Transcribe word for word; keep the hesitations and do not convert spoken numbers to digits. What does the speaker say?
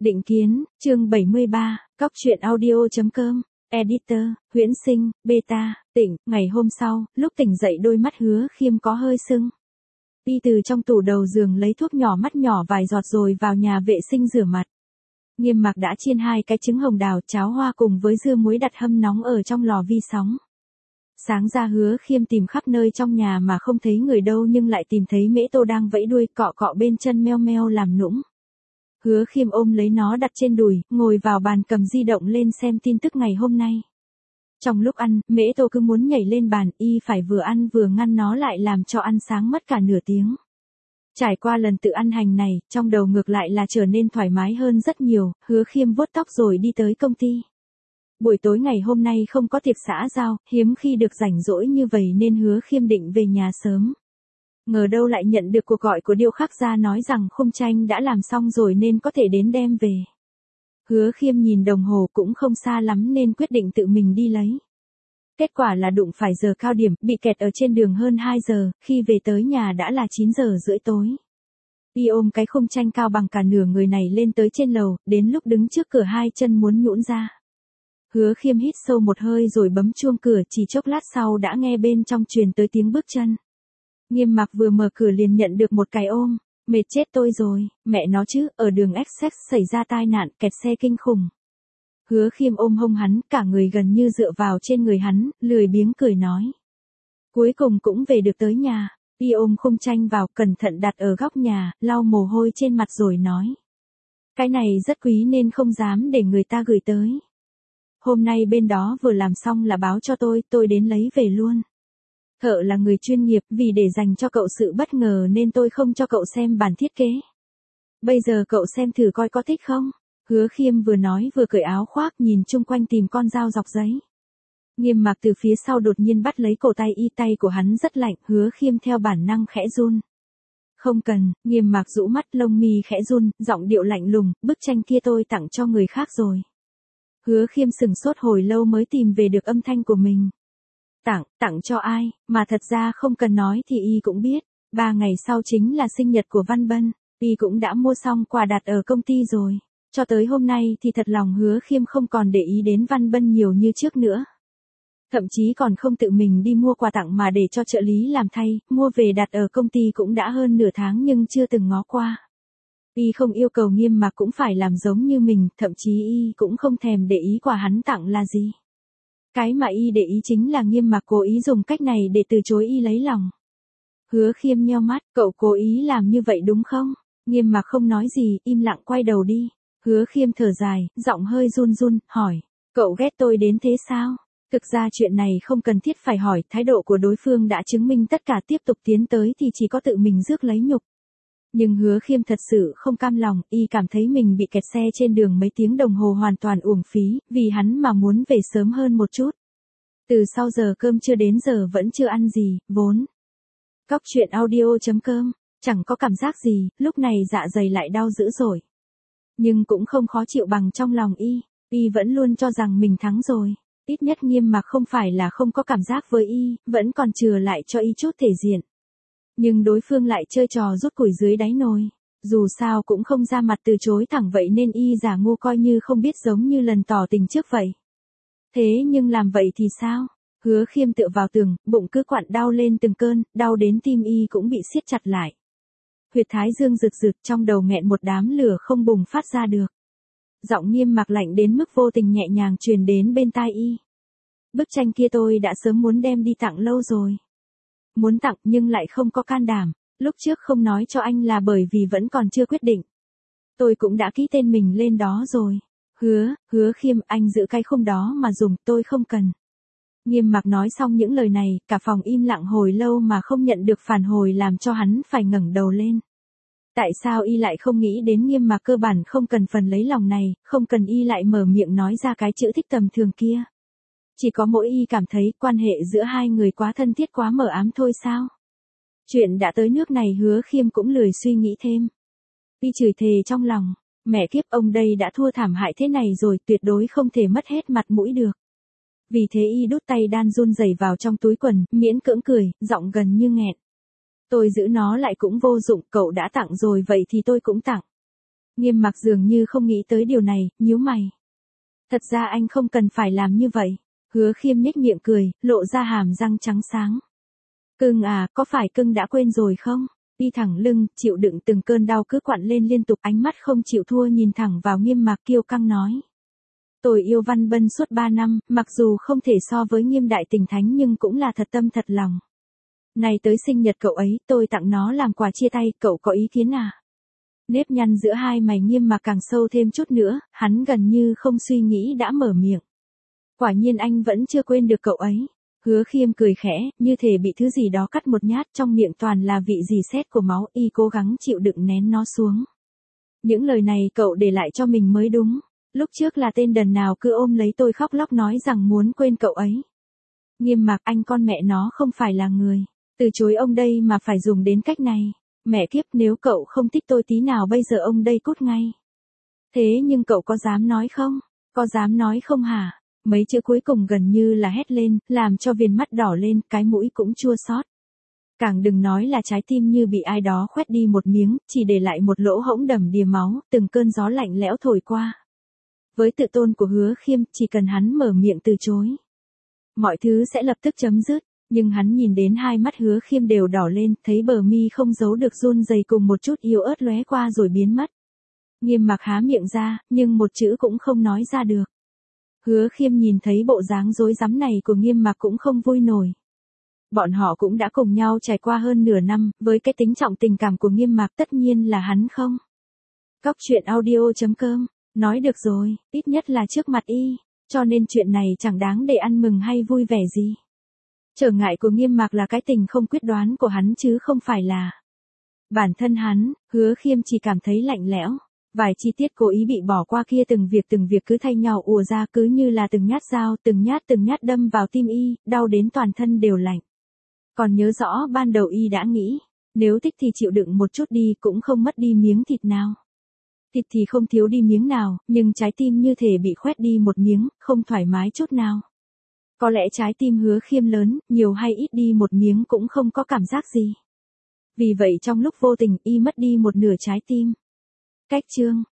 Định kiến, chương bảy mươi ba, cóc truyện audio.com, editor, Huyễn Sinh, beta, tỉnh, ngày hôm sau, lúc tỉnh dậy đôi mắt Hứa Khiêm có hơi sưng. Y từ trong tủ đầu giường lấy thuốc nhỏ mắt nhỏ vài giọt rồi vào nhà vệ sinh rửa mặt. Nghiêm Mặc đã chiên hai cái trứng hồng đào cháo hoa cùng với dưa muối đặt hâm nóng ở trong lò vi sóng. Sáng ra Hứa Khiêm tìm khắp nơi trong nhà mà không thấy người đâu nhưng lại tìm thấy Mễ Tô đang vẫy đuôi cọ cọ bên chân meo meo làm nũng. Hứa Khiêm ôm lấy nó đặt trên đùi, ngồi vào bàn cầm di động lên xem tin tức ngày hôm nay. Trong lúc ăn, Mễ Tô cứ muốn nhảy lên bàn, y phải vừa ăn vừa ngăn nó lại làm cho ăn sáng mất cả nửa tiếng. Trải qua lần tự ăn hành này, trong đầu ngược lại là trở nên thoải mái hơn rất nhiều, Hứa Khiêm vuốt tóc rồi đi tới công ty. Buổi tối ngày hôm nay không có tiệc xã giao, hiếm khi được rảnh rỗi như vậy nên Hứa Khiêm định về nhà sớm. Ngờ đâu lại nhận được cuộc gọi của điêu khắc gia nói rằng khung tranh đã làm xong rồi nên có thể đến đem về. Hứa Khiêm nhìn đồng hồ cũng không xa lắm nên quyết định tự mình đi lấy. Kết quả là đụng phải giờ cao điểm, bị kẹt ở trên đường hơn hai giờ, khi về tới nhà đã là chín giờ rưỡi tối. Y ôm cái khung tranh cao bằng cả nửa người này lên tới trên lầu, đến lúc đứng trước cửa hai chân muốn nhũn ra. Hứa Khiêm hít sâu một hơi rồi bấm chuông cửa, chỉ chốc lát sau đã nghe bên trong truyền tới tiếng bước chân. Nghiêm Mặc vừa mở cửa liền nhận được một cái ôm, mệt chết tôi rồi, mẹ nó chứ, ở đường Essex xảy ra tai nạn, kẹt xe kinh khủng. Hứa Khiêm ôm hông hắn, cả người gần như dựa vào trên người hắn, lười biếng cười nói. Cuối cùng cũng về được tới nhà, y ôm khung tranh vào, cẩn thận đặt ở góc nhà, lau mồ hôi trên mặt rồi nói. Cái này rất quý nên không dám để người ta gửi tới. Hôm nay bên đó vừa làm xong là báo cho tôi, tôi đến lấy về luôn. Thợ là người chuyên nghiệp, vì để dành cho cậu sự bất ngờ nên tôi không cho cậu xem bản thiết kế. Bây giờ cậu xem thử coi có thích không? Hứa Khiêm vừa nói vừa cởi áo khoác nhìn chung quanh tìm con dao dọc giấy. Nghiêm Mặc từ phía sau đột nhiên bắt lấy cổ tay y, tay của hắn rất lạnh, Hứa Khiêm theo bản năng khẽ run. Không cần, Nghiêm Mặc rũ mắt, lông mi khẽ run, giọng điệu lạnh lùng, bức tranh kia tôi tặng cho người khác rồi. Hứa Khiêm sừng sốt hồi lâu mới tìm về được âm thanh của mình. Tặng, tặng cho ai, mà thật ra không cần nói thì y cũng biết, ba ngày sau chính là sinh nhật của Văn Bân, y cũng đã mua xong quà đặt ở công ty rồi. Cho tới hôm nay thì thật lòng Hứa Khiêm không còn để ý đến Văn Bân nhiều như trước nữa. Thậm chí còn không tự mình đi mua quà tặng mà để cho trợ lý làm thay, mua về đặt ở công ty cũng đã hơn nửa tháng nhưng chưa từng ngó qua. Y không yêu cầu Nghiêm Mặc cũng phải làm giống như mình, thậm chí y cũng không thèm để ý quà hắn tặng là gì. Cái mà y để ý chính là Nghiêm Mặc cố ý dùng cách này để từ chối y lấy lòng. Hứa Khiêm nheo mắt, cậu cố ý làm như vậy đúng không? Nghiêm Mặc không nói gì, im lặng quay đầu đi. Hứa Khiêm thở dài, giọng hơi run run, hỏi, cậu ghét tôi đến thế sao? Thực ra chuyện này không cần thiết phải hỏi, thái độ của đối phương đã chứng minh tất cả, tiếp tục tiến tới thì chỉ có tự mình rước lấy nhục. Nhưng Hứa Khiêm thật sự không cam lòng, y cảm thấy mình bị kẹt xe trên đường mấy tiếng đồng hồ hoàn toàn uổng phí, vì hắn mà muốn về sớm hơn một chút. Từ sau giờ cơm trưa đến giờ vẫn chưa ăn gì, vốn. Cóc truyện audio.com, chẳng có cảm giác gì, lúc này dạ dày lại đau dữ dội. Nhưng cũng không khó chịu bằng trong lòng y, y vẫn luôn cho rằng mình thắng rồi. Ít nhất Nghiêm Mặc không phải là không có cảm giác với y, vẫn còn chừa lại cho y chút thể diện. Nhưng đối phương lại chơi trò rút củi dưới đáy nồi. Dù sao cũng không ra mặt từ chối thẳng vậy nên y giả ngu coi như không biết, giống như lần tỏ tình trước vậy. Thế nhưng làm vậy thì sao? Hứa Khiêm tựa vào tường, bụng cứ quặn đau lên từng cơn, đau đến tim y cũng bị siết chặt lại. Huyệt thái dương rực rực, trong đầu nghẹn một đám lửa không bùng phát ra được. Giọng Nghiêm Mặc lạnh đến mức vô tình nhẹ nhàng truyền đến bên tai y. Bức tranh kia tôi đã sớm muốn đem đi tặng lâu rồi. Muốn tặng nhưng lại không có can đảm, lúc trước không nói cho anh là bởi vì vẫn còn chưa quyết định. Tôi cũng đã ký tên mình lên đó rồi. Hứa, Hứa Khiêm, anh giữ cái khung đó mà dùng, tôi không cần. Nghiêm Mặc nói xong những lời này, cả phòng im lặng hồi lâu mà không nhận được phản hồi làm cho hắn phải ngẩng đầu lên. Tại sao y lại không nghĩ đến Nghiêm Mặc cơ bản không cần phần lấy lòng này, không cần y lại mở miệng nói ra cái chữ thích tầm thường kia. Chỉ có mỗi y cảm thấy quan hệ giữa hai người quá thân thiết, quá mờ ám thôi sao? Chuyện đã tới nước này Hứa Khiêm cũng lười suy nghĩ thêm. Y chửi thề trong lòng, mẹ kiếp, ông đây đã thua thảm hại thế này rồi, tuyệt đối không thể mất hết mặt mũi được. Vì thế y đút tay đan run rẩy vào trong túi quần, miễn cưỡng cười, giọng gần như nghẹn. Tôi giữ nó lại cũng vô dụng, cậu đã tặng rồi vậy thì tôi cũng tặng. Nghiêm Mặc dường như không nghĩ tới điều này, nhíu mày. Thật ra anh không cần phải làm như vậy. Hứa Khiêm nhếch miệng cười, lộ ra hàm răng trắng sáng. Cưng à, có phải cưng đã quên rồi không? Y thẳng lưng, chịu đựng từng cơn đau cứ quặn lên liên tục, ánh mắt không chịu thua nhìn thẳng vào Nghiêm Mặc, kiêu căng nói. Tôi yêu Văn Bân suốt ba năm, mặc dù không thể so với Nghiêm đại tình thánh nhưng cũng là thật tâm thật lòng. Này tới sinh nhật cậu ấy, tôi tặng nó làm quà chia tay, cậu có ý kiến à? Nếp nhăn giữa hai mày Nghiêm Mặc càng sâu thêm chút nữa, hắn gần như không suy nghĩ đã mở miệng. Quả nhiên anh vẫn chưa quên được cậu ấy. Hứa Khiêm cười khẽ, như thể bị thứ gì đó cắt một nhát, trong miệng toàn là vị rỉ sét của máu, y cố gắng chịu đựng nén nó xuống. Những lời này cậu để lại cho mình mới đúng. Lúc trước là tên đần nào cứ ôm lấy tôi khóc lóc nói rằng muốn quên cậu ấy. Nghiêm Mặc, anh con mẹ nó không phải là người. Từ chối ông đây mà phải dùng đến cách này. Mẹ kiếp, nếu cậu không thích tôi tí nào bây giờ ông đây cút ngay. Thế nhưng cậu có dám nói không? Có dám nói không hả? Mấy chữ cuối cùng gần như là hét lên, làm cho viền mắt đỏ lên, cái mũi cũng chua xót. Càng đừng nói là trái tim như bị ai đó khoét đi một miếng, chỉ để lại một lỗ hổng đầm đìa máu, từng cơn gió lạnh lẽo thổi qua. Với tự tôn của Hứa Khiêm, chỉ cần hắn mở miệng từ chối, mọi thứ sẽ lập tức chấm dứt. Nhưng hắn nhìn đến hai mắt Hứa Khiêm đều đỏ lên, thấy bờ mi không giấu được run rẩy cùng một chút yếu ớt lóe qua rồi biến mất. Nghiêm Mặc há miệng ra, nhưng một chữ cũng không nói ra được. Hứa Khiêm nhìn thấy bộ dáng rối rắm này của Nghiêm Mặc cũng không vui nổi. Bọn họ cũng đã cùng nhau trải qua hơn nửa năm, với cái tính trọng tình cảm của Nghiêm Mặc tất nhiên là hắn không. Cóc truyện audio chấm com, nói được rồi, ít nhất là trước mặt y, cho nên chuyện này chẳng đáng để ăn mừng hay vui vẻ gì. Trở ngại của Nghiêm Mặc là cái tình không quyết đoán của hắn chứ không phải là bản thân hắn. Hứa Khiêm chỉ cảm thấy lạnh lẽo. Vài chi tiết cố ý bị bỏ qua kia từng việc từng việc cứ thay nhau ùa ra, cứ như là từng nhát dao, từng nhát từng nhát đâm vào tim y, đau đến toàn thân đều lạnh. Còn nhớ rõ ban đầu y đã nghĩ, nếu thích thì chịu đựng một chút đi, cũng không mất đi miếng thịt nào. Thịt thì không thiếu đi miếng nào, nhưng trái tim như thể bị khoét đi một miếng, không thoải mái chút nào. Có lẽ trái tim Hứa Khiêm lớn, nhiều hay ít đi một miếng cũng không có cảm giác gì. Vì vậy trong lúc vô tình y mất đi một nửa trái tim. Cách chương